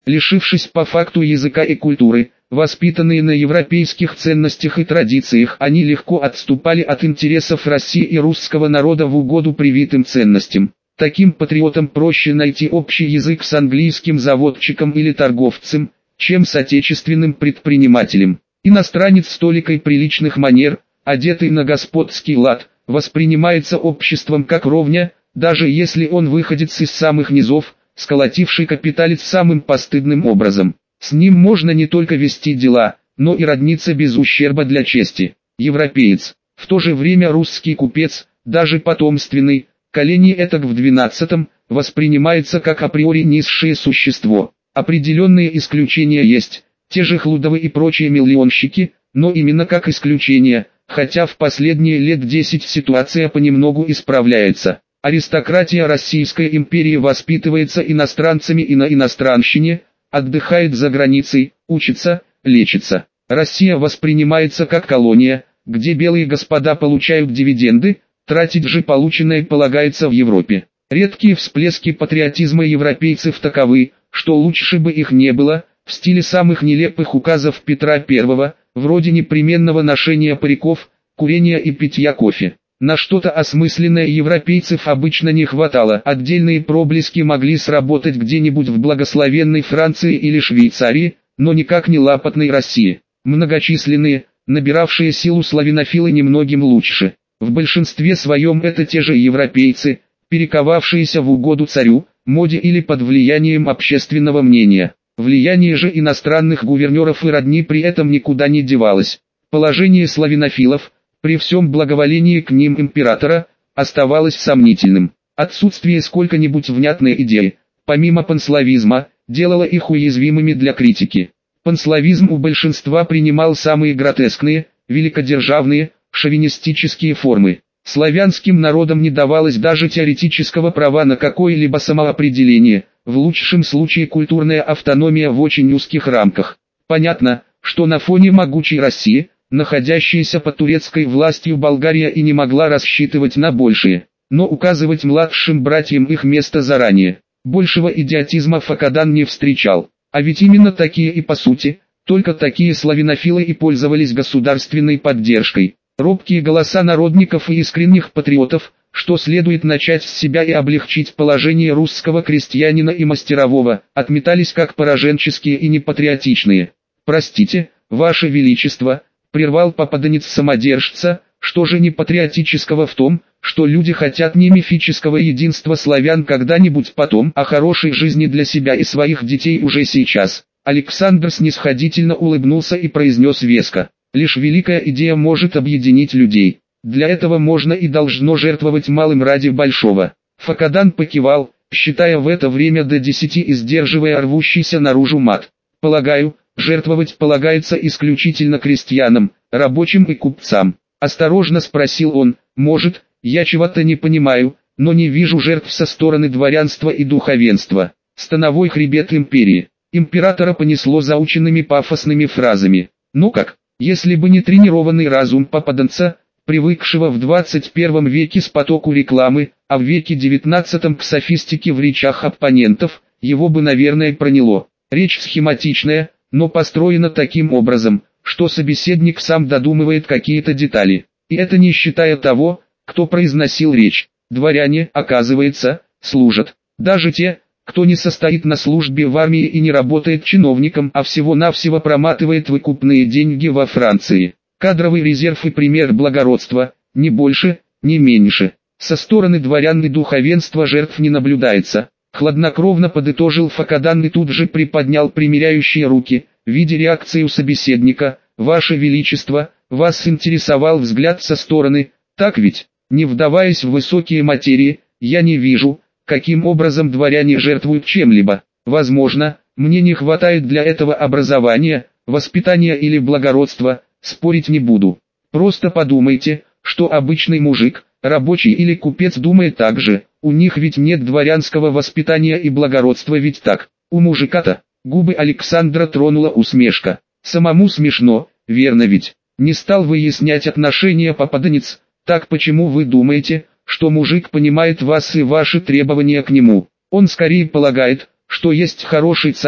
Лишившись по факту языка и культуры, воспитанные на европейских ценностях и традициях, они легко отступали от интересов России и русского народа в угоду привитым ценностям. Таким патриотам проще найти общий язык с английским заводчиком или торговцем, чем с отечественным предпринимателем. Иностранец с толикой приличных манер, одетый на господский лад, воспринимается обществом как ровня, даже если он выходец из самых низов, сколотивший капиталец самым постыдным образом. С ним можно не только вести дела, но и родниться без ущерба для чести. Европеец. В то же время русский купец, даже потомственный, коленей этак в 12-м, воспринимается как априори низшее существо. Определенные исключения есть, те же Хлудовы и прочие миллионщики, но именно как исключения, хотя в последние лет 10 ситуация понемногу исправляется. Аристократия Российской империи воспитывается иностранцами и на иностранщине, отдыхает за границей, учится, лечится. Россия воспринимается как колония, где белые господа получают дивиденды, тратить же полученное полагается в Европе. Редкие всплески патриотизма европейцев таковы, что лучше бы их не было, в стиле самых нелепых указов Петра I, вроде непременного ношения париков, курения и питья кофе. На что-то осмысленное европейцев обычно не хватало, отдельные проблески могли сработать где-нибудь в благословенной Франции или Швейцарии, но никак не лапотной России. Многочисленные, набиравшие силу славянофилы немногим лучше. В большинстве своем это те же европейцы, перековавшиеся в угоду царю, моде или под влиянием общественного мнения. Влияние же иностранных гувернеров и родни при этом никуда не девалось. Положение славянофилов, при всем благоволении к ним императора, оставалось сомнительным. Отсутствие сколько-нибудь внятной идеи, помимо панславизма, делало их уязвимыми для критики. Панславизм у большинства принимал самые гротескные, великодержавные, шовинистические формы. Славянским народам не давалось даже теоретического права на какое-либо самоопределение, в лучшем случае культурная автономия в очень узких рамках. Понятно, что на фоне могучей России, находящаяся под турецкой властью, Болгария и не могла рассчитывать на большее, но указывать младшим братьям их место заранее. Большего идиотизма Факадан не встречал, а ведь именно такие и по сути, только такие славянофилы и пользовались государственной поддержкой. Робкие голоса народников и искренних патриотов, что следует начать с себя и облегчить положение русского крестьянина и мастерового, отметались как пораженческие и непатриотичные. «Простите, Ваше Величество», — прервал попаданец-самодержца, — «что же непатриотического в том, что люди хотят не мифического единства славян когда-нибудь потом, а хорошей жизни для себя и своих детей уже сейчас?» Александр снисходительно улыбнулся и произнес веско: «Лишь великая идея может объединить людей. Для этого можно и должно жертвовать малым ради большого». Факадан покивал, считая в это время до 10 и сдерживая рвущийся наружу мат. «Полагаю, жертвовать полагается исключительно крестьянам, рабочим и купцам». Осторожно спросил он: «Может, я чего-то не понимаю, но не вижу жертв со стороны дворянства и духовенства». Становой хребет империи. Императора понесло заученными пафосными фразами. Ну как, если бы не тренированный разум попаданца, привыкшего в 21 веке с потоку рекламы, а в веке 19 к софистике в речах оппонентов, его бы, наверное, проняло. Речь схематичная, но построена таким образом, что собеседник сам додумывает какие-то детали. И это не считая того, кто произносил речь. Дворяне, оказывается, служат. Даже те, кто не состоит на службе в армии и не работает чиновником, а всего-навсего проматывает выкупные деньги во Франции. Кадровый резерв и пример благородства, не больше, не меньше. Со стороны дворян и духовенства жертв не наблюдается. Хладнокровно подытожил Факадан и тут же приподнял примиряющие руки, видя реакцию собеседника. «Ваше Величество, вас интересовал взгляд со стороны, так ведь? Не вдаваясь в высокие материи, я не вижу, каким образом дворяне жертвуют чем-либо. Возможно, мне не хватает для этого образования, воспитания или благородства, спорить не буду. Просто подумайте, что обычный мужик, рабочий или купец думает так же. У них ведь нет дворянского воспитания и благородства, ведь так? У мужика-то». Губы Александра тронула усмешка. «Самому смешно, верно ведь?» Не стал выяснять отношения попаданец. «Так почему вы думаете, что мужик понимает вас и ваши требования к нему? Он скорее полагает, что есть хороший царь,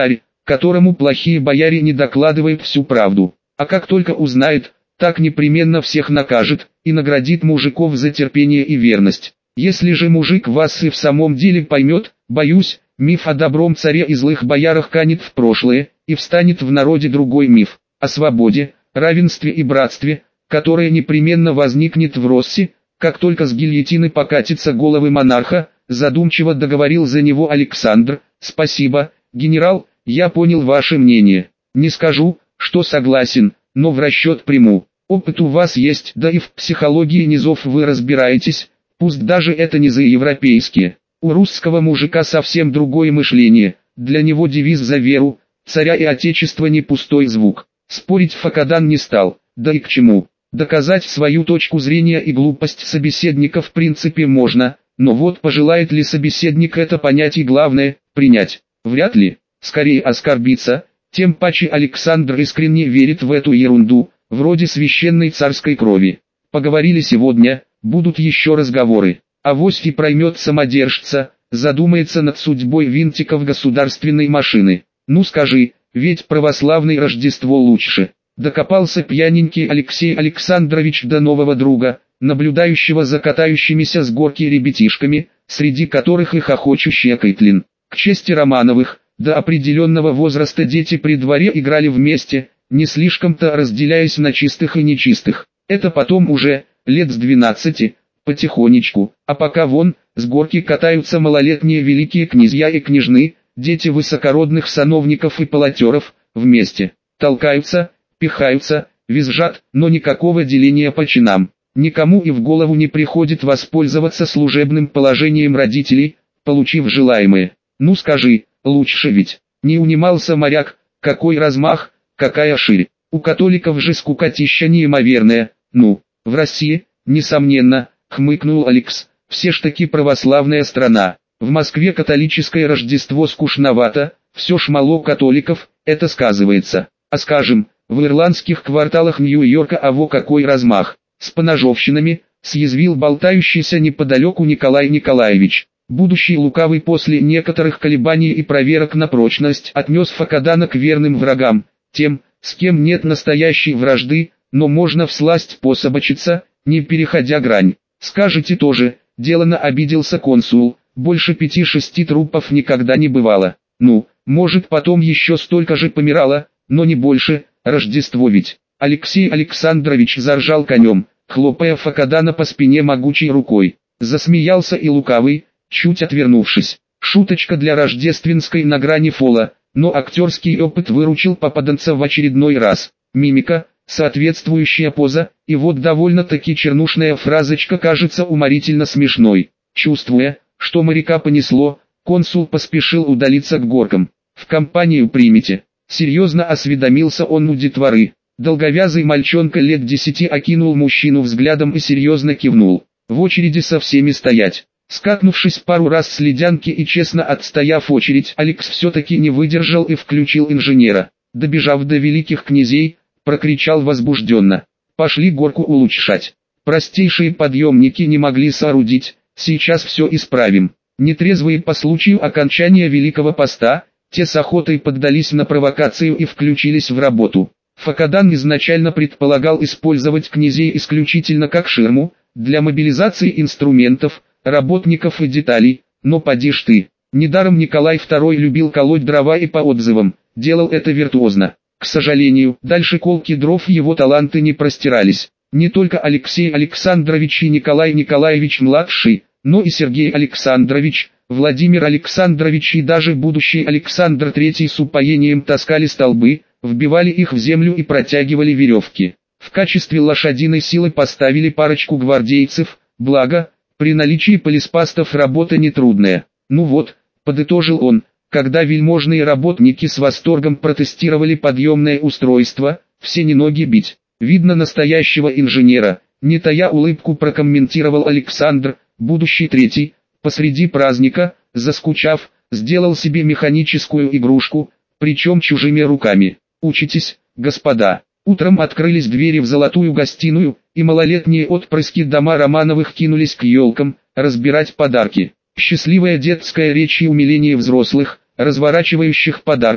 которому плохие бояре не докладывают всю правду. А как только узнает, так непременно всех накажет и наградит мужиков за терпение и верность. Если же мужик вас и в самом деле поймет, боюсь, миф о добром царе и злых боярах канет в прошлое, и встанет в народе другой миф о свободе, равенстве и братстве, которое непременно возникнет в Росси, как только с гильотины покатятся головы монарха. Задумчиво договорил за него Александр. Спасибо, генерал, я понял ваше мнение. Не скажу, что согласен, но в расчет приму. Опыт у вас есть, да и в психологии низов вы разбираетесь, пусть даже это не за европейские. У русского мужика совсем другое мышление, для него девиз за веру, царя и отечества не пустой звук. Спорить Факадан не стал, да и к чему. Доказать свою точку зрения и глупость собеседника в принципе можно, но вот пожелает ли собеседник это понять и главное, принять, вряд ли, скорее оскорбиться, тем паче Александр искренне верит в эту ерунду, вроде священной царской крови. Поговорили сегодня, будут еще разговоры, авось и проймет самодержца, задумается над судьбой винтиков государственной машины. Ну скажи, ведь православное Рождество лучше. Докопался пьяненький Алексей Александрович до нового друга, наблюдающего за катающимися с горки ребятишками, среди которых и хохочущая Кэтлин. К чести Романовых, до определенного возраста дети при дворе играли вместе, не слишком-то разделяясь на чистых и нечистых. Это потом уже, лет с 12, потихонечку, а пока вон, с горки катаются малолетние великие князья и княжны, дети высокородных сановников и полотеров, вместе, толкаются, пихаются, визжат, но никакого деления по чинам. Никому и в голову не приходит воспользоваться служебным положением родителей, получив желаемое. Ну скажи, лучше ведь. Не унимался моряк, какой размах, какая ширь. У католиков же скукотища неимоверная. Ну, в России, несомненно, хмыкнул Алекс, все ж таки православная страна. В Москве католическое Рождество скучновато, все ж мало католиков, это сказывается. А скажем, в ирландских кварталах Нью-Йорка аво какой размах. С поножовщинами, съязвил болтающийся неподалеку Николай Николаевич. Будущий лукавый после некоторых колебаний и проверок на прочность отнес Факадана к верным врагам, тем, с кем нет настоящей вражды, но можно всласть пособачиться, не переходя грань. Скажете тоже, делано обиделся консул, больше 5-6 трупов никогда не бывало. Ну, может потом еще столько же помирало, но не больше, Рождество ведь. Алексей Александрович заржал конем, хлопая Факадана по спине могучей рукой. Засмеялся и лукавый, чуть отвернувшись. Шуточка для рождественской на грани фола, но актерский опыт выручил попаданца в очередной раз. Мимика, соответствующая поза, и вот довольно-таки чернушная фразочка кажется уморительно смешной. Чувствуя, что моряка понесло, консул поспешил удалиться к горкам. «В компанию примете?» Серьезно осведомился он у детворы. Долговязый мальчонка лет 10 окинул мужчину взглядом и серьезно кивнул. В очереди со всеми стоять. Скатнувшись пару раз с ледянки и честно отстояв очередь, Алекс все-таки не выдержал и включил инженера. Добежав до великих князей, прокричал возбужденно: «Пошли горку улучшать. Простейшие подъемники не могли соорудить, сейчас все исправим». Нетрезвые по случаю окончания Великого Поста, те с охотой поддались на провокацию и включились в работу. Факадан изначально предполагал использовать князей исключительно как ширму, для мобилизации инструментов, работников и деталей, но поди ж ты. Недаром Николай II любил колоть дрова и по отзывам, делал это виртуозно. К сожалению, дальше колки дров его таланты не простирались. Не только Алексей Александрович и Николай Николаевич-младший, но и Сергей Александрович, Владимир Александрович и даже будущий Александр III с упоением таскали столбы, вбивали их в землю и протягивали веревки. В качестве лошадиной силы поставили парочку гвардейцев, благо, при наличии полиспастов работа нетрудная. Ну вот, подытожил он, когда вельможные работники с восторгом протестировали подъемное устройство, все не ноги бить. Видно настоящего инженера, не тая улыбку прокомментировал Александр, будущий третий, посреди праздника, заскучав, сделал себе механическую игрушку, причем чужими руками. Учитесь, господа. Утром открылись двери в золотую гостиную, и малолетние отпрыски дома Романовых кинулись к елкам, разбирать подарки. Счастливая детская речь и умиление взрослых, разворачивающих подарки,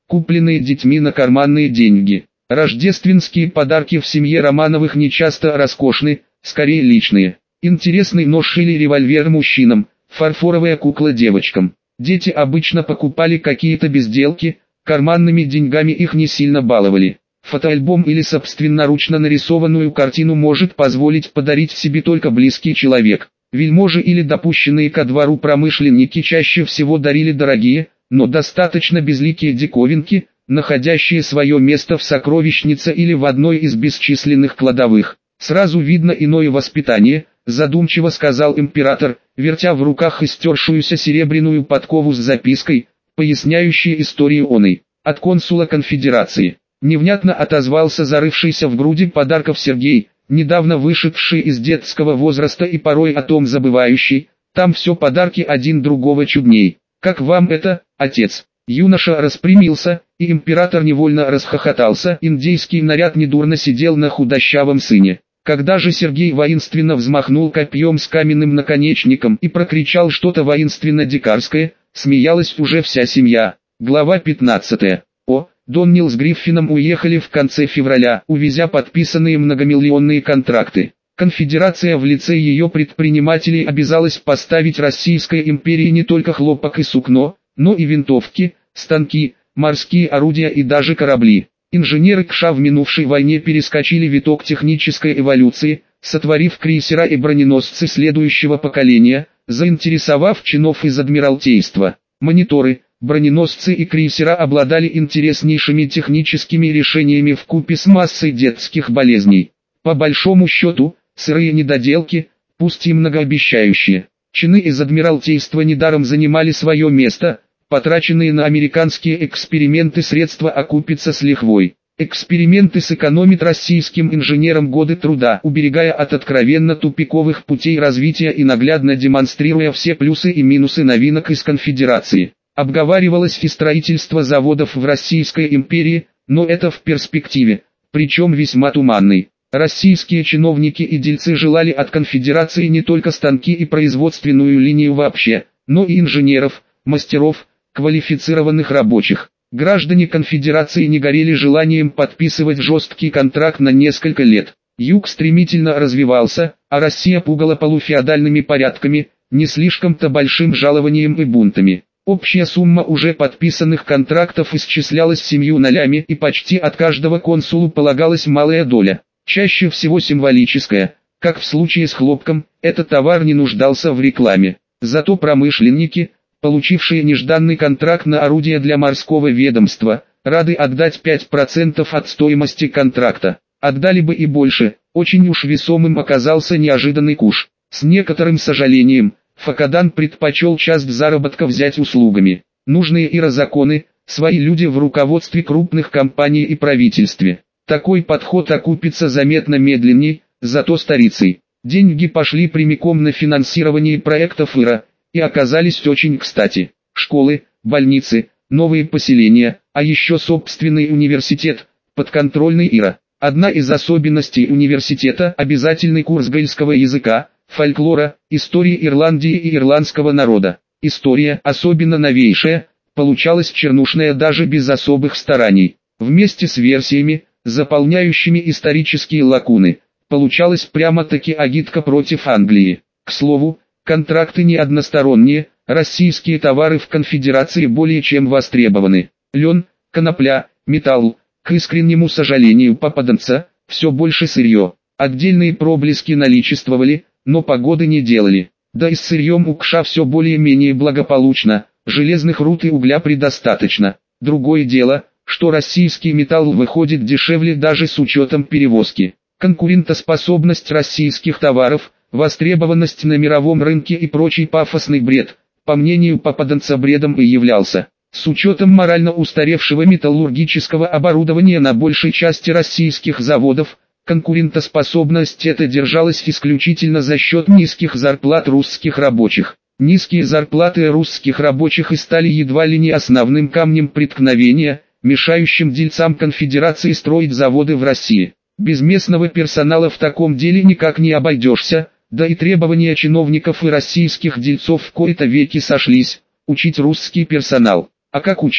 купленные детьми на карманные деньги. Рождественские подарки в семье Романовых не часто роскошны, скорее личные. Интересный нож или револьвер мужчинам, фарфоровая кукла девочкам. Дети обычно покупали какие-то безделки, карманными деньгами их не сильно баловали. Фотоальбом или собственноручно нарисованную картину может позволить подарить себе только близкий человек. Вельможи или допущенные ко двору промышленники чаще всего дарили дорогие, но достаточно безликие диковинки, находящие свое место в сокровищнице или в одной из бесчисленных кладовых. «Сразу видно иное воспитание», — задумчиво сказал император, вертя в руках истершуюся серебряную подкову с запиской, поясняющей историю оной. «От консула конфедерации». Невнятно отозвался зарывшийся в груди подарков Сергей, недавно вышедший из детского возраста и порой о том забывающий. Там все подарки один другого чудней. «Как вам это, отец?» Юноша распрямился, и император невольно расхохотался. Индейский наряд недурно сидел на худощавом сыне. Когда же Сергей воинственно взмахнул копьем с каменным наконечником и прокричал что-то воинственно-дикарское, смеялась уже вся семья. Глава 15. Доннилл с Гриффином уехали в конце февраля, увезя подписанные многомиллионные контракты. Конфедерация в лице ее предпринимателей обязалась поставить Российской империи не только хлопок и сукно, но и винтовки, станки, морские орудия и даже корабли. Инженеры КША в минувшей войне перескочили виток технической эволюции, сотворив крейсера и броненосцы следующего поколения, заинтересовав чинов из Адмиралтейства. Мониторы, броненосцы и крейсера обладали интереснейшими техническими решениями вкупе с массой детских болезней. По большому счету, сырые недоделки, пусть и многообещающие. Чины из Адмиралтейства недаром занимали свое место, потраченные на американские эксперименты средства окупятся с лихвой. Эксперименты сэкономят российским инженерам годы труда, уберегая от откровенно тупиковых путей развития и наглядно демонстрируя все плюсы и минусы новинок из конфедерации. Обговаривалось и строительство заводов в Российской империи, но это в перспективе, причем весьма туманной. Российские чиновники и дельцы желали от конфедерации не только станки и производственную линию вообще, но и инженеров, мастеров, квалифицированных рабочих. Граждане конфедерации не горели желанием подписывать жесткий контракт на несколько лет. Юг стремительно развивался, а Россия пугала полуфеодальными порядками, не слишком-то большим жалованием и бунтами. Общая сумма уже подписанных контрактов исчислялась 7 нолями и почти от каждого консулу полагалась малая доля, чаще всего символическая. Как в случае с хлопком, этот товар не нуждался в рекламе. Зато промышленники, получившие нежданный контракт на орудия для морского ведомства, рады отдать 5% от стоимости контракта. Отдали бы и больше, очень уж весомым оказался неожиданный куш. С некоторым сожалением, Факадан предпочел часть заработка взять услугами. Нужные законы, свои люди в руководстве крупных компаний и правительстве. Такой подход окупится заметно медленней, зато старицей. Деньги пошли прямиком на финансирование проектов ИРА, и оказались очень кстати. Школы, больницы, новые поселения, а еще собственный университет, подконтрольный ИРА. Одна из особенностей университета – обязательный курс гельского языка, фольклора, истории Ирландии и ирландского народа. История, особенно новейшая, получалась чернушная даже без особых стараний. Вместе с версиями, заполняющими исторические лакуны, получалась прямо-таки агитка против Англии. К слову, контракты не односторонние, российские товары в конфедерации более чем востребованы. Лен, конопля, металл, к искреннему сожалению попаданца, все больше сырье. Отдельные проблески наличествовали, но погоды не делали. Да и с сырьем у КША все более-менее благополучно, железных руд и угля предостаточно. Другое дело, что российский металл выходит дешевле даже с учетом перевозки. Конкурентоспособность российских товаров, востребованность на мировом рынке и прочий пафосный бред, по мнению попаданца бредом и являлся. С учетом морально устаревшего металлургического оборудования на большей части российских заводов, конкурентоспособность эта держалась исключительно за счет низких зарплат русских рабочих. Низкие зарплаты русских рабочих и стали едва ли не основным камнем преткновения, мешающим дельцам конфедерации строить заводы в России. Без местного персонала в таком деле никак не обойдешься, да и требования чиновников и российских дельцов в кои-то веки сошлись – учить русский персонал. А как учить,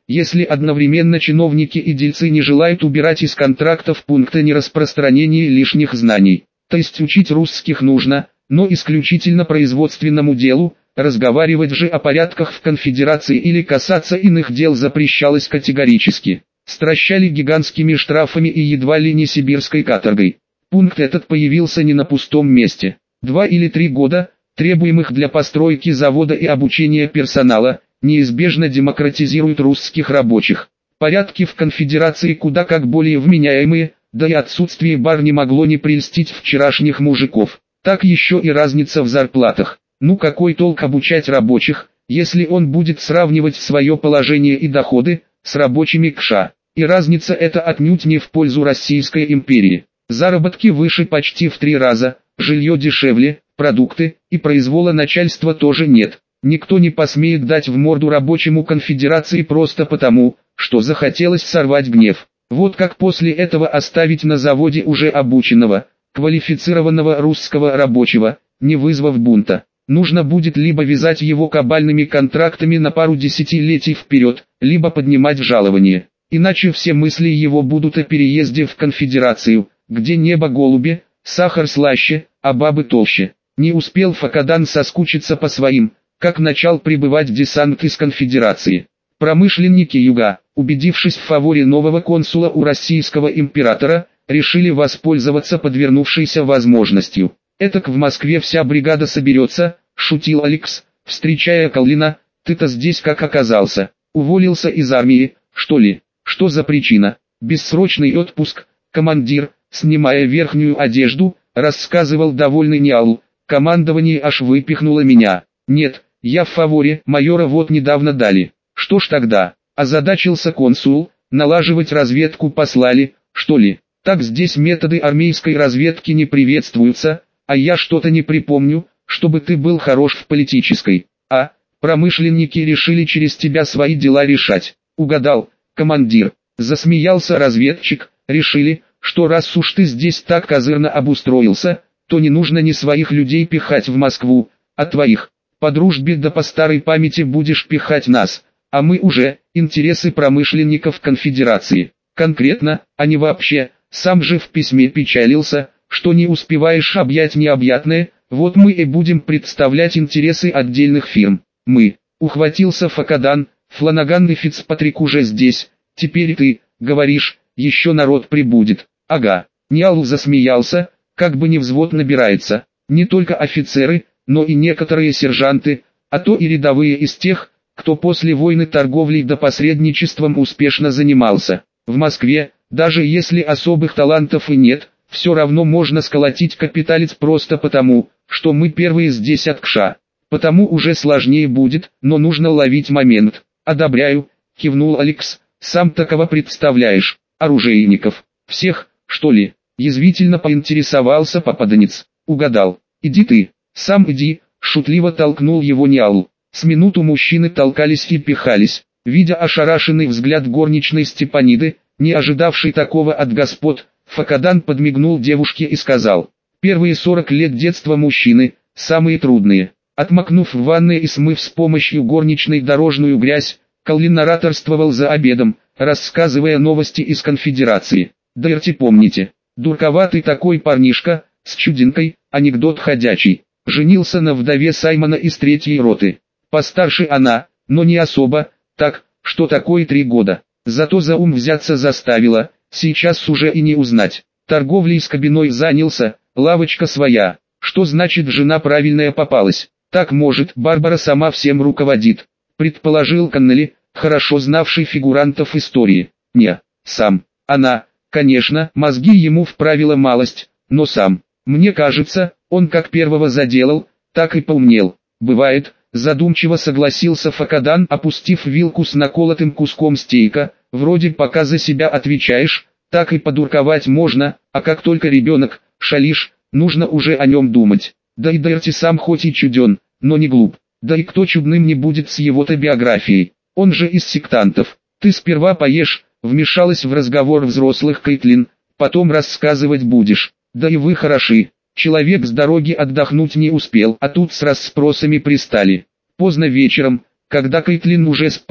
Если одновременно чиновники и дельцы не желают убирать из контрактов пункты нераспространения лишних знаний. То есть учить русских нужно, но исключительно производственному делу, разговаривать же о порядках в конфедерации или касаться иных дел запрещалось категорически. Стращали гигантскими штрафами и едва ли не сибирской каторгой. Пункт этот появился не на пустом месте. 2 или 3 года, требуемых для постройки завода и обучения персонала, неизбежно демократизируют русских рабочих. Порядки в конфедерации куда как более вменяемые, да и отсутствие бар не могло не прельстить вчерашних мужиков. Так еще и разница в зарплатах. Ну какой толк обучать рабочих, если он будет сравнивать свое положение и доходы с рабочими КША. И разница эта отнюдь не в пользу Российской империи. Заработки выше почти в 3 раза, жилье дешевле, продукты и произвола начальства тоже нет. Никто не посмеет дать в морду рабочему конфедерации просто потому, что захотелось сорвать гнев. Вот как после этого оставить на заводе уже обученного, квалифицированного русского рабочего, не вызвав бунта. Нужно будет либо вязать его кабальными контрактами на пару десятилетий вперед, либо поднимать жалование. Иначе все мысли его будут о переезде в конфедерацию, где небо голубе, сахар слаще, а бабы толще. Не успел Факадан соскучиться по своим, как начал прибывать десант из конфедерации. Промышленники юга, убедившись в фаворе нового консула у российского императора, решили воспользоваться подвернувшейся возможностью. «Этак в Москве вся бригада соберется», — шутил Алекс, встречая Каллина. «Ты-то здесь как оказался? Уволился из армии, что ли? Что за причина?» «Бессрочный отпуск, командир», — снимая верхнюю одежду, рассказывал довольный Ниал. «Командование аж выпихнуло меня. Нет, я в фаворе, майора вот недавно дали». «Что ж тогда?» — озадачился консул. «Налаживать разведку послали, что ли?» «Так здесь методы армейской разведки не приветствуются, а я что-то не припомню, чтобы ты был хорош в политической. А, промышленники решили через тебя свои дела решать». «Угадал, командир», — засмеялся разведчик. «Решили, что раз уж ты здесь так козырно обустроился, то не нужно ни своих людей пихать в Москву, а твоих. По дружбе да по старой памяти будешь пихать нас, а мы уже, интересы промышленников конфедерации. Конкретно, а не вообще, сам же в письме печалился, что не успеваешь объять необъятное, вот мы и будем представлять интересы отдельных фирм. Мы, ухватился Факадан, Фланаган и Фицпатрик уже здесь, теперь ты, говоришь, еще народ прибудет. Ага, Ниал засмеялся, как бы не взвод набирается, не только офицеры, но и некоторые сержанты, а то и рядовые из тех, кто после войны торговлей да посредничеством успешно занимался. В Москве, даже если особых талантов и нет, все равно можно сколотить капиталец просто потому, что мы первые здесь от КША. Потому уже сложнее будет, но нужно ловить момент. «Одобряю», — кивнул Алекс, — «сам такого представляешь, оружейников, всех, что ли?» Язвительно поинтересовался попаданец. «Угадал, иди ты, сам иди», — шутливо толкнул его Ниал. С минуту мужчины толкались и пихались, видя ошарашенный взгляд горничной Степаниды, не ожидавшей такого от господ. Факадан подмигнул девушке и сказал: «Первые 40 лет детства мужчины, самые трудные». Отмокнув в ванной и смыв с помощью горничной дорожную грязь, Каллин ораторствовал за обедом, рассказывая новости из конфедерации. «Дайте помните, дурковатый такой парнишка, с чудинкой, анекдот ходячий, женился на вдове Саймона из 3-й роты. Постарше она, но не особо, так, что такое 3 года. Зато за ум взяться заставила, сейчас уже и не узнать. Торговлей с кабиной занялся, лавочка своя. Что значит жена правильная попалась? Так может, Барбара сама всем руководит», предположил Коннелли, хорошо знавший фигурантов истории. «Не, сам. Она, конечно, мозги ему вправила малость, но сам. Мне кажется, он как первого заделал, так и поумнел. Бывает». Задумчиво согласился Факадан, опустив вилку с наколотым куском стейка. «Вроде пока за себя отвечаешь, так и подурковать можно, а как только ребенок, шалишь, нужно уже о нем думать. Да и Дерти сам хоть и чуден, но не глуп. Да и кто чудным не будет с его-то биографией, он же из сектантов. Ты сперва поешь», вмешалась в разговор взрослых Кейтлин, «потом рассказывать будешь. Да и вы хороши». Человек с дороги отдохнуть не успел, а тут с расспросами пристали. Поздно вечером, когда Кейтлин уже спала,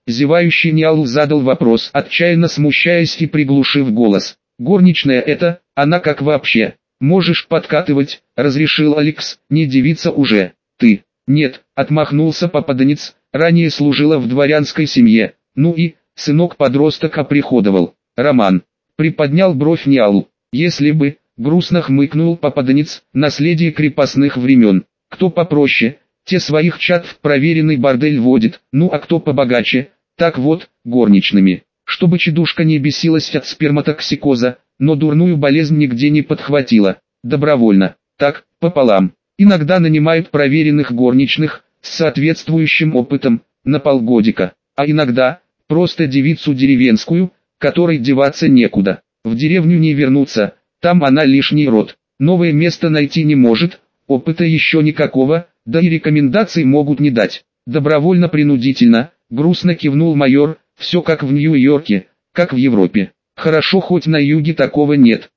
Зевающий Ниал задал вопрос, отчаянно смущаясь и приглушив голос. Горничная это, она как вообще? Можешь подкатывать, разрешил Алекс, не девица уже. Ты? Нет, отмахнулся попаданец, ранее служила в дворянской семье. Ну и, сынок-подросток оприходовал. Роман. Приподнял бровь Ниалу. Если бы, грустно хмыкнул попаданец, наследие крепостных времен. Кто попроще, те своих чад в проверенный бордель водит, ну а кто побогаче, так вот, горничными. Чтобы чедушка не бесилась от сперматоксикоза, но дурную болезнь нигде не подхватила. Добровольно, так, пополам. Иногда нанимают проверенных горничных, с соответствующим опытом, на полгодика. А иногда, просто девицу деревенскую, которой деваться некуда. В деревню не вернуться, там она лишний род. Новое место найти не может, опыта еще никакого, да и рекомендаций могут не дать. Добровольно-принудительно, грустно кивнул майор, все как в Нью-Йорке, как в Европе. Хорошо хоть на юге такого нет.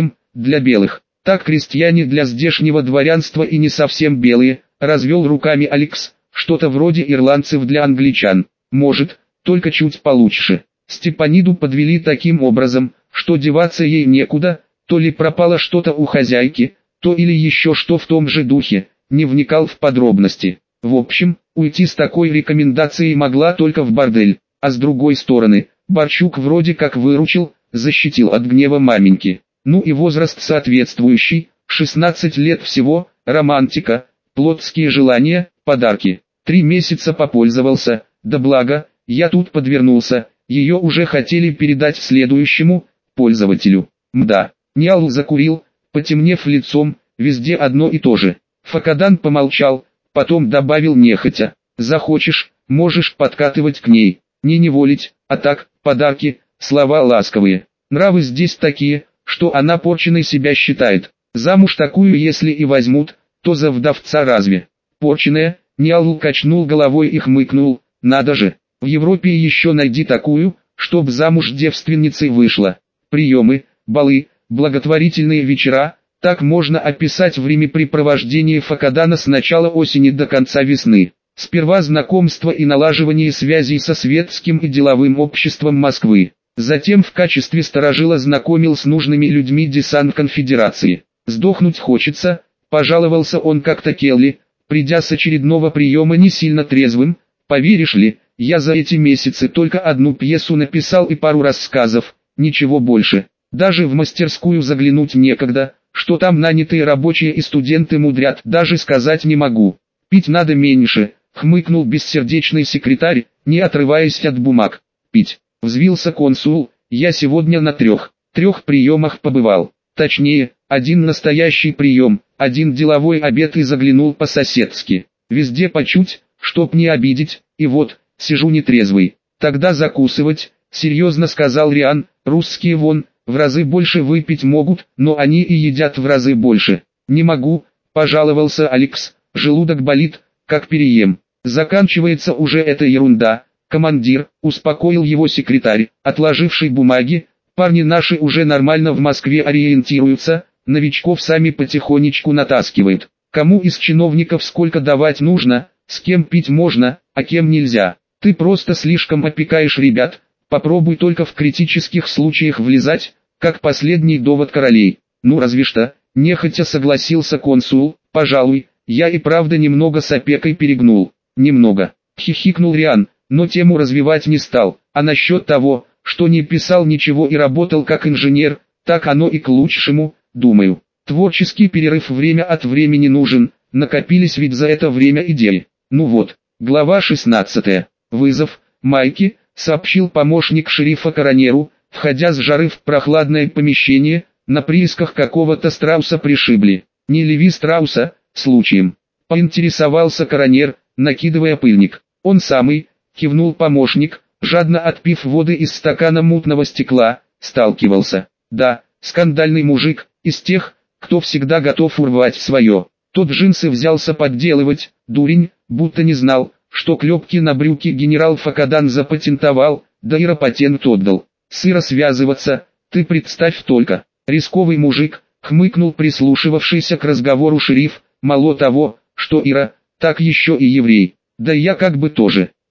Для белых. Так крестьяне для здешнего дворянства и не совсем белые, развел руками Алекс, что-то вроде ирландцев для англичан. Может, только чуть получше. Степаниду подвели таким образом, что деваться ей некуда, то ли пропало что-то у хозяйки, то или еще что в том же духе, не вникал в подробности. В общем, уйти с такой рекомендацией могла только в бордель, а с другой стороны, Борчук вроде как выручил, защитил от гнева маменьки. Ну и возраст соответствующий, 16 лет всего, романтика, плотские желания, подарки. 3 месяца попользовался, да благо, я тут подвернулся, ее уже хотели передать следующему пользователю. Мда, Ниал закурил, потемнев лицом, везде одно и то же. Факадан помолчал, потом добавил нехотя. Захочешь, можешь подкатывать к ней, не неволить, а так, подарки, слова ласковые. Нравы здесь такие, что она порченой себя считает. Замуж такую если и возьмут, то за вдовца разве? Порченая, Ниал качнул головой и хмыкнул, надо же, в Европе еще найди такую, чтоб замуж девственницей вышла. Приемы, балы, благотворительные вечера, так можно описать времяпрепровождение Факадана с начала осени до конца весны. Сперва знакомство и налаживание связей со светским и деловым обществом Москвы. Затем в качестве старожила знакомил с нужными людьми десант конфедерации. «Сдохнуть хочется», — пожаловался он как-то Келли, придя с очередного приема не сильно трезвым. «Поверишь ли, я за эти месяцы только одну пьесу написал и пару рассказов, ничего больше. Даже в мастерскую заглянуть некогда, что там нанятые рабочие и студенты мудрят, даже сказать не могу. Пить надо меньше», — хмыкнул бессердечный секретарь, не отрываясь от бумаг. «Пить». Взвился консул, я сегодня на трех приемах побывал. Точнее, один настоящий прием, один деловой обед и заглянул по-соседски. Везде по чуть, чтоб не обидеть, и вот, сижу нетрезвый. Тогда закусывать, серьезно сказал Риан, русские вон, в разы больше выпить могут, но они и едят в разы больше. Не могу, пожаловался Алекс, желудок болит, как переем. Заканчивается уже эта ерунда. «Командир», — успокоил его секретарь, отложивший бумаги, «парни наши уже нормально в Москве ориентируются, новичков сами потихонечку натаскивают. Кому из чиновников сколько давать нужно, с кем пить можно, а кем нельзя. Ты просто слишком опекаешь ребят, попробуй только в критических случаях влезать, как последний довод королей». «Ну разве что», — нехотя согласился консул, «пожалуй, я и правда немного с опекой перегнул». «Немного», — хихикнул Риан. Но тему развивать не стал, а насчет того, что не писал ничего и работал как инженер, так оно и к лучшему, думаю. Творческий перерыв время от времени нужен, накопились ведь за это время идеи. Ну вот, глава 16. Вызов, Майки, сообщил помощник шерифа коронеру, входя с жары в прохладное помещение, на приисках какого-то страуса пришибли. Не Леви Страуса, случаем. Поинтересовался коронер, накидывая пыльник. Он самый, кивнул помощник, жадно отпив воды из стакана мутного стекла, сталкивался. Да, скандальный мужик, из тех, кто всегда готов урвать свое. Тот джинсы взялся подделывать, дурень, будто не знал, что клепки на брюки генерал Факадан запатентовал, да и патент отдал. Сыро связываться, ты представь только. Рисковый мужик, хмыкнул прислушивавшийся к разговору шериф, мало того, что Ира, так еще и еврей. Да я как бы тоже.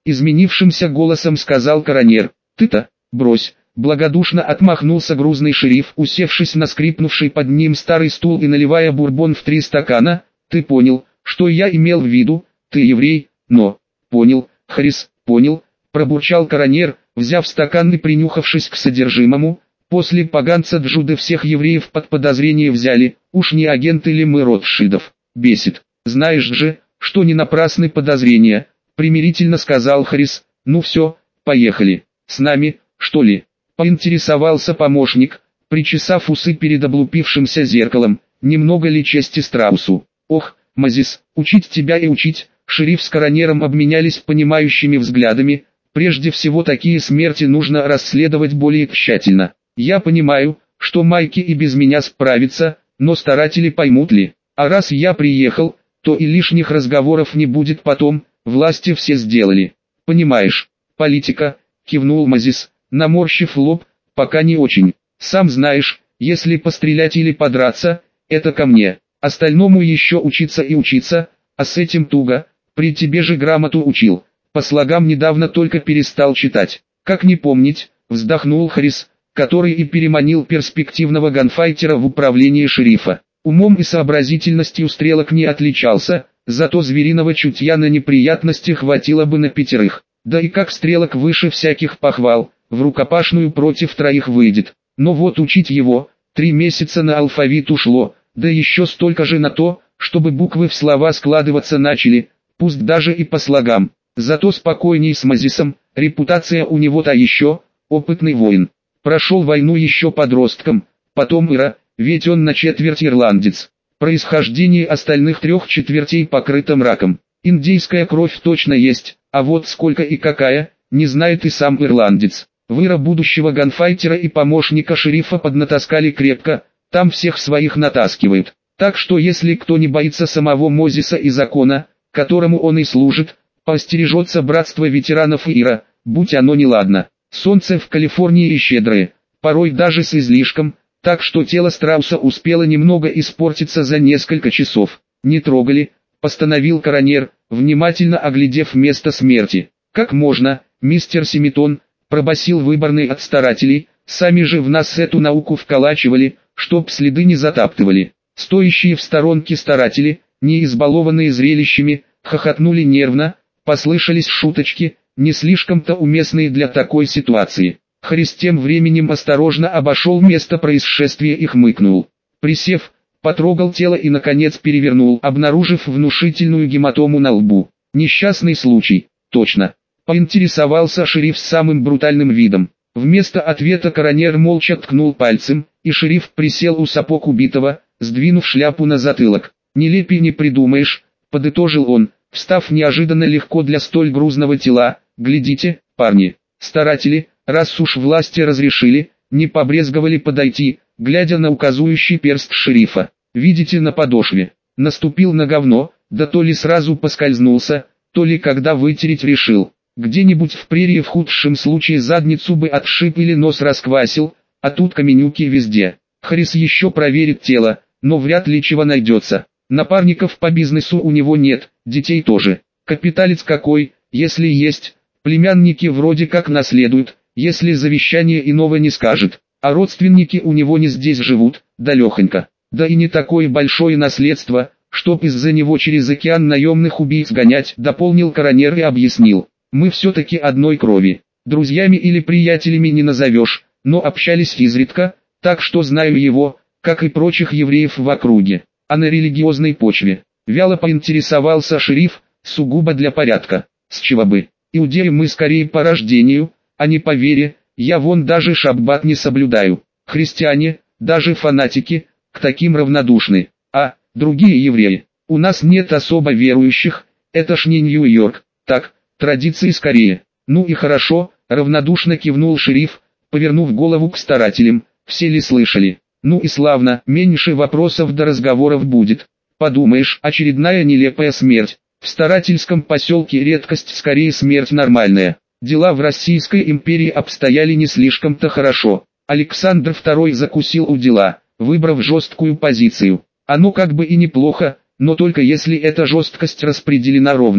изменившимся голосом сказал коронер. Ты-то, брось, благодушно отмахнулся грузный шериф, усевшись на скрипнувший под ним старый стул и наливая бурбон в 3 стакана. Ты понял, что я имел в виду, ты еврей, но... Понял, Харрис, понял, пробурчал коронер, взяв стакан и принюхавшись к содержимому. После поганца Джуды всех евреев под подозрение взяли, уж не агенты ли мы Ротшильдов. Бесит. Знаешь же, что не напрасны подозрения, примирительно сказал Харрис. Ну все, поехали. С нами, что ли? Поинтересовался помощник, причесав усы перед облупившимся зеркалом. Немного ли чести страусу? Ох, Мозис, учить тебя и учить. Шериф с коронером обменялись понимающими взглядами. Прежде всего такие смерти нужно расследовать более тщательно. Я понимаю, что Майки и без меня справится, но старатели поймут ли? А раз я приехал, то и лишних разговоров не будет потом, власти все сделали. Понимаешь, политика, кивнул Мозис, наморщив лоб, пока не очень. Сам знаешь, если пострелять или подраться, это ко мне. Остальному еще учиться и учиться, а с этим туго, при тебе же грамоту учил. По слогам недавно только перестал читать. Как не помнить, вздохнул Харрис, который и переманил перспективного ганфайтера в управление шерифа. Умом и сообразительностью стрелок не отличался, зато звериного чутья на неприятности хватило бы на 5. Да и как стрелок выше всяких похвал, в рукопашную против 3 выйдет. Но вот учить его, 3 месяца на алфавит ушло, да еще столько же на то, чтобы буквы в слова складываться начали, пусть даже и по слогам. Зато спокойней с Мозисом, репутация у него та еще, опытный воин. Прошел войну еще подростком, потом Ира, ведь он на четверть ирландец. Происхождение остальных 3/4 покрыто мраком. Индейская кровь точно есть, а вот сколько и какая, не знает и сам ирландец. В Ира будущего ганфайтера и помощника шерифа поднатаскали крепко, там всех своих натаскивают. Так что если кто не боится самого Мозиса и закона, которому он и служит, поостережется братства ветеранов Ира, будь оно неладно. Солнце в Калифорнии щедрое, порой даже с излишком, так что тело страуса успело немного испортиться за несколько часов. «Не трогали», — постановил коронер, внимательно оглядев место смерти. «Как можно, мистер Семитон», — пробасил выборный от старателей, «сами же в нас эту науку вколачивали, чтоб следы не затаптывали». Стоящие в сторонке старатели, не избалованные зрелищами, хохотнули нервно, послышались шуточки, не слишком-то уместные для такой ситуации. Харрис тем временем осторожно обошел место происшествия и хмыкнул. Присев, потрогал тело и наконец перевернул, обнаружив внушительную гематому на лбу. Несчастный случай, точно. Поинтересовался шериф с самым брутальным видом. Вместо ответа коронер молча ткнул пальцем, и шериф присел у сапог убитого, сдвинув шляпу на затылок. «Нелепей не придумаешь», — подытожил он, встав неожиданно легко для столь грузного тела. «Глядите, парни, старатели, раз уж власти разрешили, не побрезговали подойти, глядя на указующий перст шерифа. Видите на подошве, наступил на говно, да то ли сразу поскользнулся, то ли когда вытереть решил. Где-нибудь в прерии в худшем случае задницу бы отшиб или нос расквасил, а тут каменюки везде. Харрис еще проверит тело, но вряд ли чего найдется. Напарников по бизнесу у него нет, детей тоже. Капиталец какой, если есть, племянники вроде как наследуют, если завещание иного не скажет, а родственники у него не здесь живут, далехонько. Да и не такое большое наследство, чтоб из-за него через океан наемных убийц гонять, дополнил коронер и объяснил. Мы все-таки одной крови, друзьями или приятелями не назовешь, но общались изредка, так что знаю его, как и прочих евреев в округе. А на религиозной почве, вяло поинтересовался шериф, сугубо для порядка. С чего бы? Иудеи мы скорее по рождению, а не по вере, я вон даже шаббат не соблюдаю. Христиане, даже фанатики, к таким равнодушны. А, другие евреи, у нас нет особо верующих, это ж не Нью-Йорк, так, традиции скорее. Ну и хорошо, равнодушно кивнул шериф, повернув голову к старателям, все ли слышали? Ну и славно, меньше вопросов до разговоров будет. Подумаешь, очередная нелепая смерть. В старательском поселке редкость, скорее смерть нормальная. Дела в Российской империи обстояли не слишком-то хорошо. Александр II закусил у дела, выбрав жесткую позицию. Оно как бы и неплохо, но только если эта жесткость распределена ровно.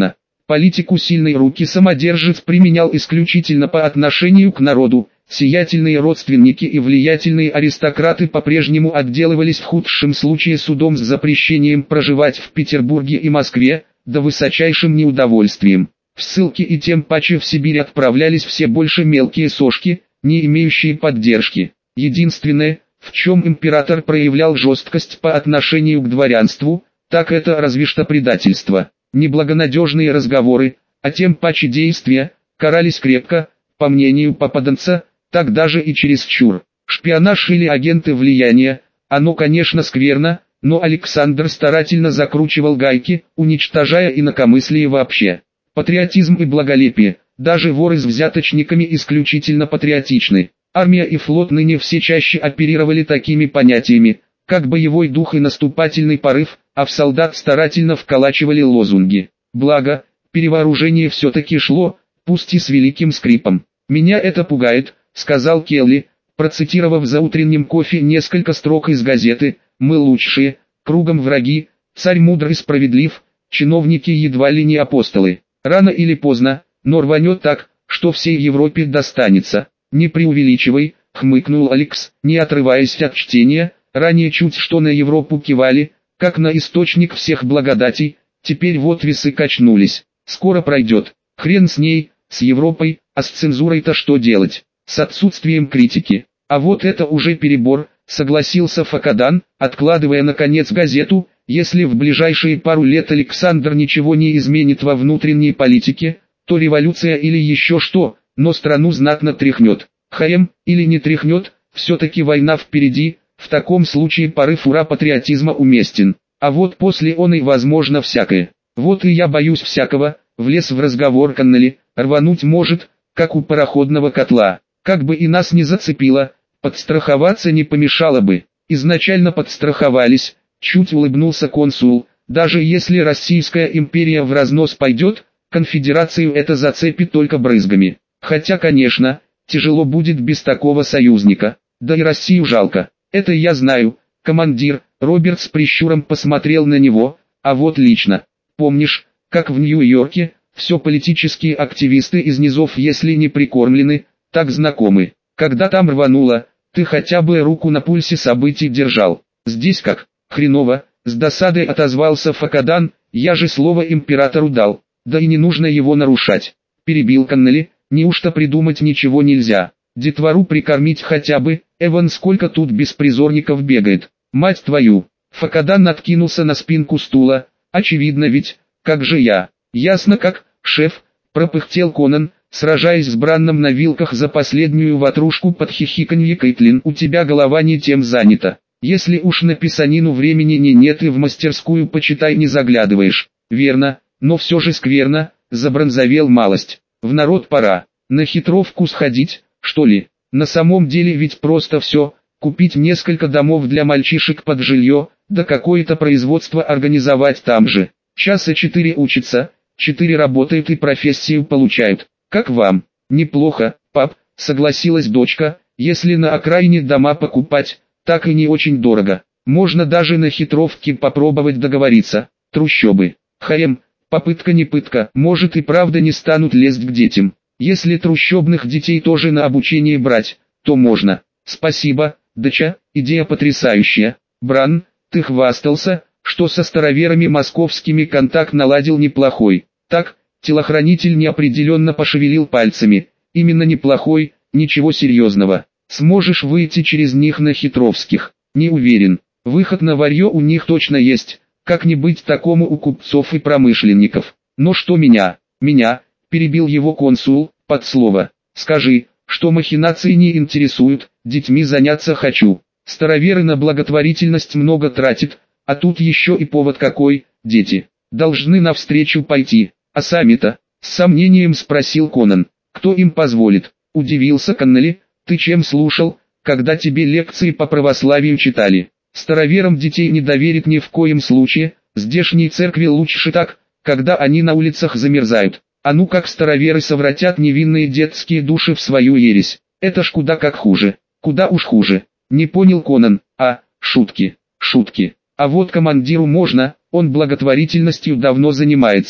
Политику сильной руки самодержец применял исключительно по отношению к народу. Сиятельные родственники и влиятельные аристократы по-прежнему отделывались в худшем случае судом с запрещением проживать в Петербурге и Москве, да высочайшим неудовольствием. В ссылки и тем паче в Сибирь отправлялись все больше мелкие сошки, не имеющие поддержки. Единственное, в чем император проявлял жесткость по отношению к дворянству, так это разве что предательство. Неблагонадежные разговоры, а тем паче действия, карались крепко, по мнению попаданца, так даже и чересчур. Шпионаж или агенты влияния, оно конечно скверно, но Александр старательно закручивал гайки, уничтожая инакомыслие вообще. Патриотизм и благолепие, даже воры с взяточниками исключительно патриотичны. Армия и флот ныне все чаще оперировали такими понятиями, как боевой дух и наступательный порыв, а в солдат старательно вколачивали лозунги. Благо, перевооружение все-таки шло, пусть и с великим скрипом. «Меня это пугает», — сказал Келли, процитировав за утренним кофе несколько строк из газеты: «Мы лучшие, кругом враги, царь мудрый справедлив, чиновники едва ли не апостолы. Рано или поздно, но рванет так, что всей Европе достанется». «Не преувеличивай», — хмыкнул Алекс, не отрываясь от чтения. Ранее чуть что на Европу кивали, как на источник всех благодатей, теперь вот весы качнулись. Скоро пройдет. Хрен с ней, с Европой, а с цензурой-то что делать? С отсутствием критики. А вот это уже перебор, согласился Факадан, откладывая наконец газету. Если в ближайшие пару лет Александр ничего не изменит во внутренней политике, то революция или еще что, но страну знатно тряхнет. Или не тряхнет, все-таки война впереди. В таком случае порыв ура-патриотизма уместен. А вот после он и возможно всякое. Вот и я боюсь всякого, влез в разговор Коннелли, рвануть может, как у пароходного котла. Как бы и нас не зацепило, подстраховаться не помешало бы. Изначально подстраховались, чуть улыбнулся консул. Даже если Российская империя в разнос пойдет, конфедерацию это зацепит только брызгами. Хотя, конечно, тяжело будет без такого союзника. Да и Россию жалко. Это я знаю, командир. Роберт с прищуром посмотрел на него. А вот лично, помнишь, как в Нью-Йорке, все политические активисты из низов, если не прикормлены, так знакомы. Когда там рвануло, ты хотя бы руку на пульсе событий держал. Здесь как? Хреново, с досадой отозвался Факадан. Я же слово императору дал, да и не нужно его нарушать. Перебил Коннелли. Неужто придумать ничего нельзя? Детвору прикормить хотя бы. Эван, сколько тут беспризорников бегает. Мать твою. Факадан откинулся на спинку стула. Очевидно ведь, как же я. Ясно как, шеф, пропыхтел Конан, сражаясь с Бранном на вилках за последнюю ватрушку под хихиканье Кейтлин. У тебя голова не тем занята. Если уж на писанину времени нет и в мастерскую почитай не заглядываешь. Верно, но все же скверно, забронзовел малость. В народ пора. На хитровку сходить, что ли? На самом деле ведь просто все. Купить несколько домов для мальчишек под жилье, да какое-то производство организовать там же. Часа 4 учатся, 4 работают и профессию получают. Как вам? Неплохо, пап, согласилась дочка. Если на окраине дома покупать, так и не очень дорого. Можно даже на хитровке попробовать договориться. Трущобы. Попытка не пытка. Может и правда не станут лезть к детям. Если трущобных детей тоже на обучение брать, то можно. Спасибо, доча, идея потрясающая. Бран, ты хвастался, что со староверами московскими контакт наладил неплохой. Так, телохранитель неопределенно пошевелил пальцами. Именно неплохой, ничего серьезного. Сможешь выйти через них на хитровских? Не уверен. Выход на варье у них точно есть. Как не быть такому у купцов и промышленников? Но что меня, перебил его консул, под слово. Скажи, что махинации не интересуют, детьми заняться хочу. Староверы на благотворительность много тратят, а тут еще и повод какой, дети. Должны навстречу пойти, а сами-то, с сомнением спросил Конан. Кто им позволит? Удивился Коннелли. Ты чем слушал, когда тебе лекции по православию читали? Староверам детей не доверит ни в коем случае, здешней церкви лучше так, когда они на улицах замерзают. А ну как староверы совратят невинные детские души в свою ересь. Это ж куда как хуже, куда уж хуже. Не понял Конан. Шутки. А вот командиру можно, он благотворительностью давно занимается.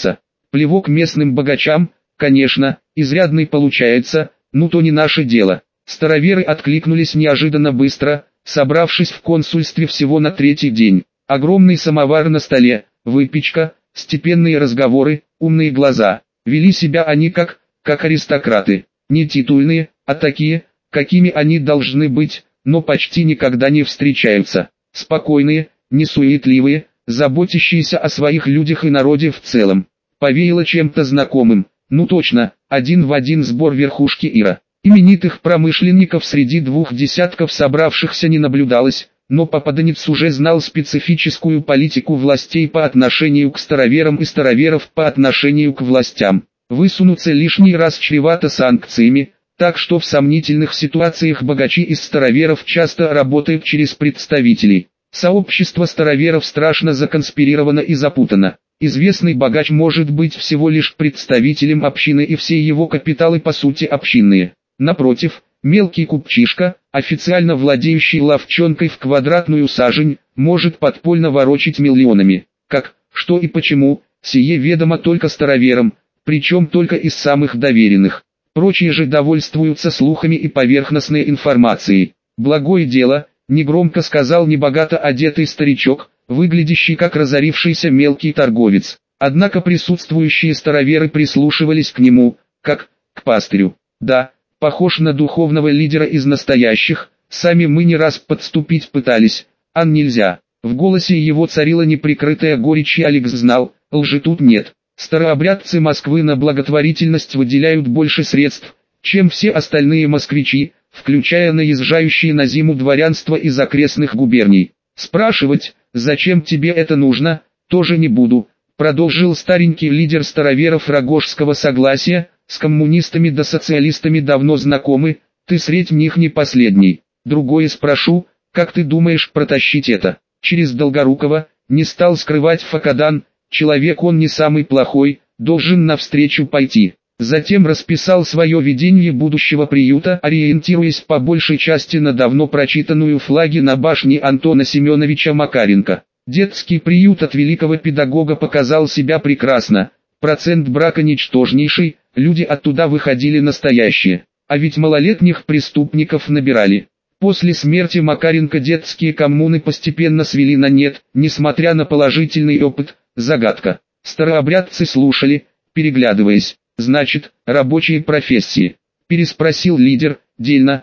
Плевок местным богачам, конечно, изрядный получается, ну то не наше дело. Староверы откликнулись неожиданно быстро, собравшись в консульстве всего на третий день. Огромный самовар на столе, выпечка, степенные разговоры, умные глаза. Вели себя они как аристократы. Не титульные, а такие, какими они должны быть, но почти никогда не встречаются. Спокойные, несуетливые, заботящиеся о своих людях и народе в целом. Повеяло чем-то знакомым. Ну точно, один в один сбор верхушки Ира. Именитых промышленников среди 2 десятков собравшихся не наблюдалось, но попаданец уже знал специфическую политику властей по отношению к староверам и староверов по отношению к властям. Высунуться лишний раз чревато санкциями, так что в сомнительных ситуациях богачи из староверов часто работают через представителей. Сообщество староверов страшно законспирировано и запутано. Известный богач может быть всего лишь представителем общины, и все его капиталы по сути общинные. Напротив, мелкий купчишка, официально владеющий лавчонкой в квадратную сажень, может подпольно ворочить миллионами. Как, что и почему, сие ведомо только староверам, причем только из самых доверенных. Прочие же довольствуются слухами и поверхностной информацией. Благое дело, негромко сказал небогато одетый старичок, выглядящий как разорившийся мелкий торговец. Однако присутствующие староверы прислушивались к нему, как к пастырю. Да, похож на духовного лидера из настоящих, сами мы не раз подступить пытались, а нельзя. В голосе его царила неприкрытая горечь, и Алекс знал, лжи тут нет. Старообрядцы Москвы на благотворительность выделяют больше средств, чем все остальные москвичи, включая наезжающие на зиму дворянство из окрестных губерний. Спрашивать, зачем тебе это нужно, тоже не буду, продолжил старенький лидер староверов Рогожского согласия. С коммунистами да социалистами давно знакомы, ты средь них не последний. Другое спрошу, как ты думаешь протащить это? Через Долгорукова, не стал скрывать Факадан, человек он не самый плохой, должен навстречу пойти. Затем расписал свое видение будущего приюта, ориентируясь по большей части на давно прочитанную «Флаги на башне» Антона Семеновича Макаренко. Детский приют от великого педагога показал себя прекрасно, процент брака ничтожнейший, люди оттуда выходили настоящие, а ведь малолетних преступников набирали. После смерти Макаренко детские коммуны постепенно свели на нет, несмотря на положительный опыт, загадка. Старообрядцы слушали, переглядываясь. «Значит, рабочие профессии?» – переспросил лидер. «Дельно,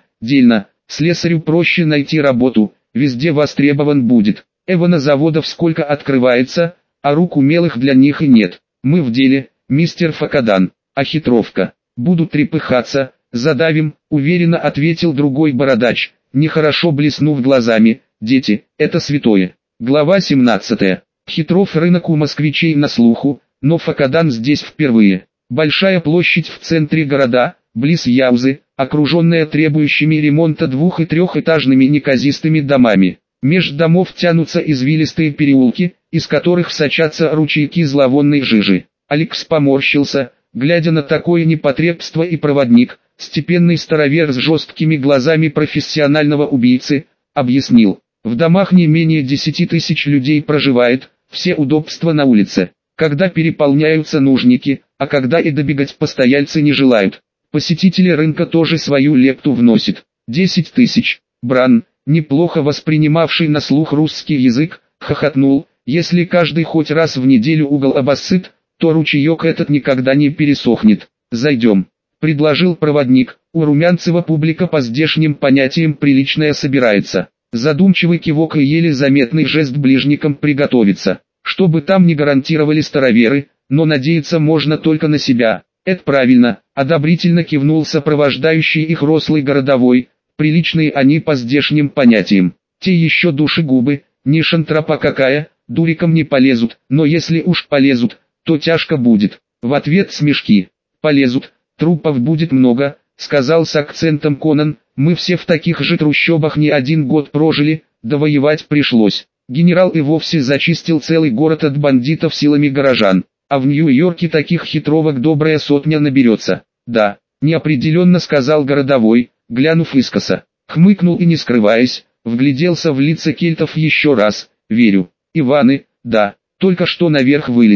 слесарю проще найти работу, везде востребован будет. На заводов сколько открывается, а рук умелых для них и нет. Мы в деле, мистер Факадан, а хитровка. Будут трепыхаться, задавим», – уверенно ответил другой бородач, нехорошо блеснув глазами. «Дети, это святое». Глава 17. Хитров рынок у москвичей на слуху, но Факадан здесь впервые. Большая площадь в центре города, близ Яузы, окруженная требующими ремонта 2- и 3-этажными неказистыми домами. Меж домов тянутся извилистые переулки, из которых сочатся ручейки зловонной жижи. Алекс поморщился, глядя на такое непотребство, и проводник, степенный старовер с жесткими глазами профессионального убийцы, объяснил. В домах не менее 10 тысяч людей проживает, все удобства на улице. Когда переполняются нужники, а когда и добегать постояльцы не желают. Посетители рынка тоже свою лепту вносят. 10 тысяч. Бран, неплохо воспринимавший на слух русский язык, хохотнул. Если каждый хоть раз в неделю угол обоссыт, то ручеек этот никогда не пересохнет. «Зайдем», — предложил проводник. У Румянцева публика по здешним понятиям приличная собирается. Задумчивый кивок и еле заметный жест ближникам приготовиться. Что бы там ни гарантировали староверы, но надеяться можно только на себя. Это правильно, одобрительно кивнул сопровождающий их рослый городовой, приличные они по здешним понятиям. Те еще душегубы, не шантропа какая, дуриком не полезут, но если уж полезут, то тяжко будет. В ответ смешки. Полезут, трупов будет много, сказал с акцентом Конан, мы все в таких же трущобах не один год прожили, да воевать пришлось. Генерал и вовсе зачистил целый город от бандитов силами горожан, а в Нью-Йорке таких хитровок добрая сотня наберется. Да, неопределенно сказал городовой, глянув искоса. Хмыкнул и не скрываясь, вгляделся в лица кельтов еще раз. Верю. Иваны, да, только что наверх вылезли.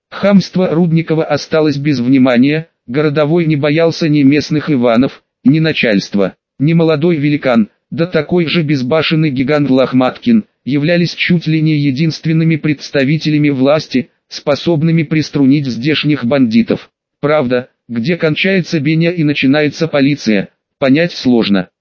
Хамство Рудникова осталось без внимания, городовой не боялся ни местных Иванов, ни начальства, ни молодой великан, да такой же безбашенный гигант Лохматкин, являлись чуть ли не единственными представителями власти, способными приструнить здешних бандитов. Правда, где кончается Беня и начинается полиция, понять сложно.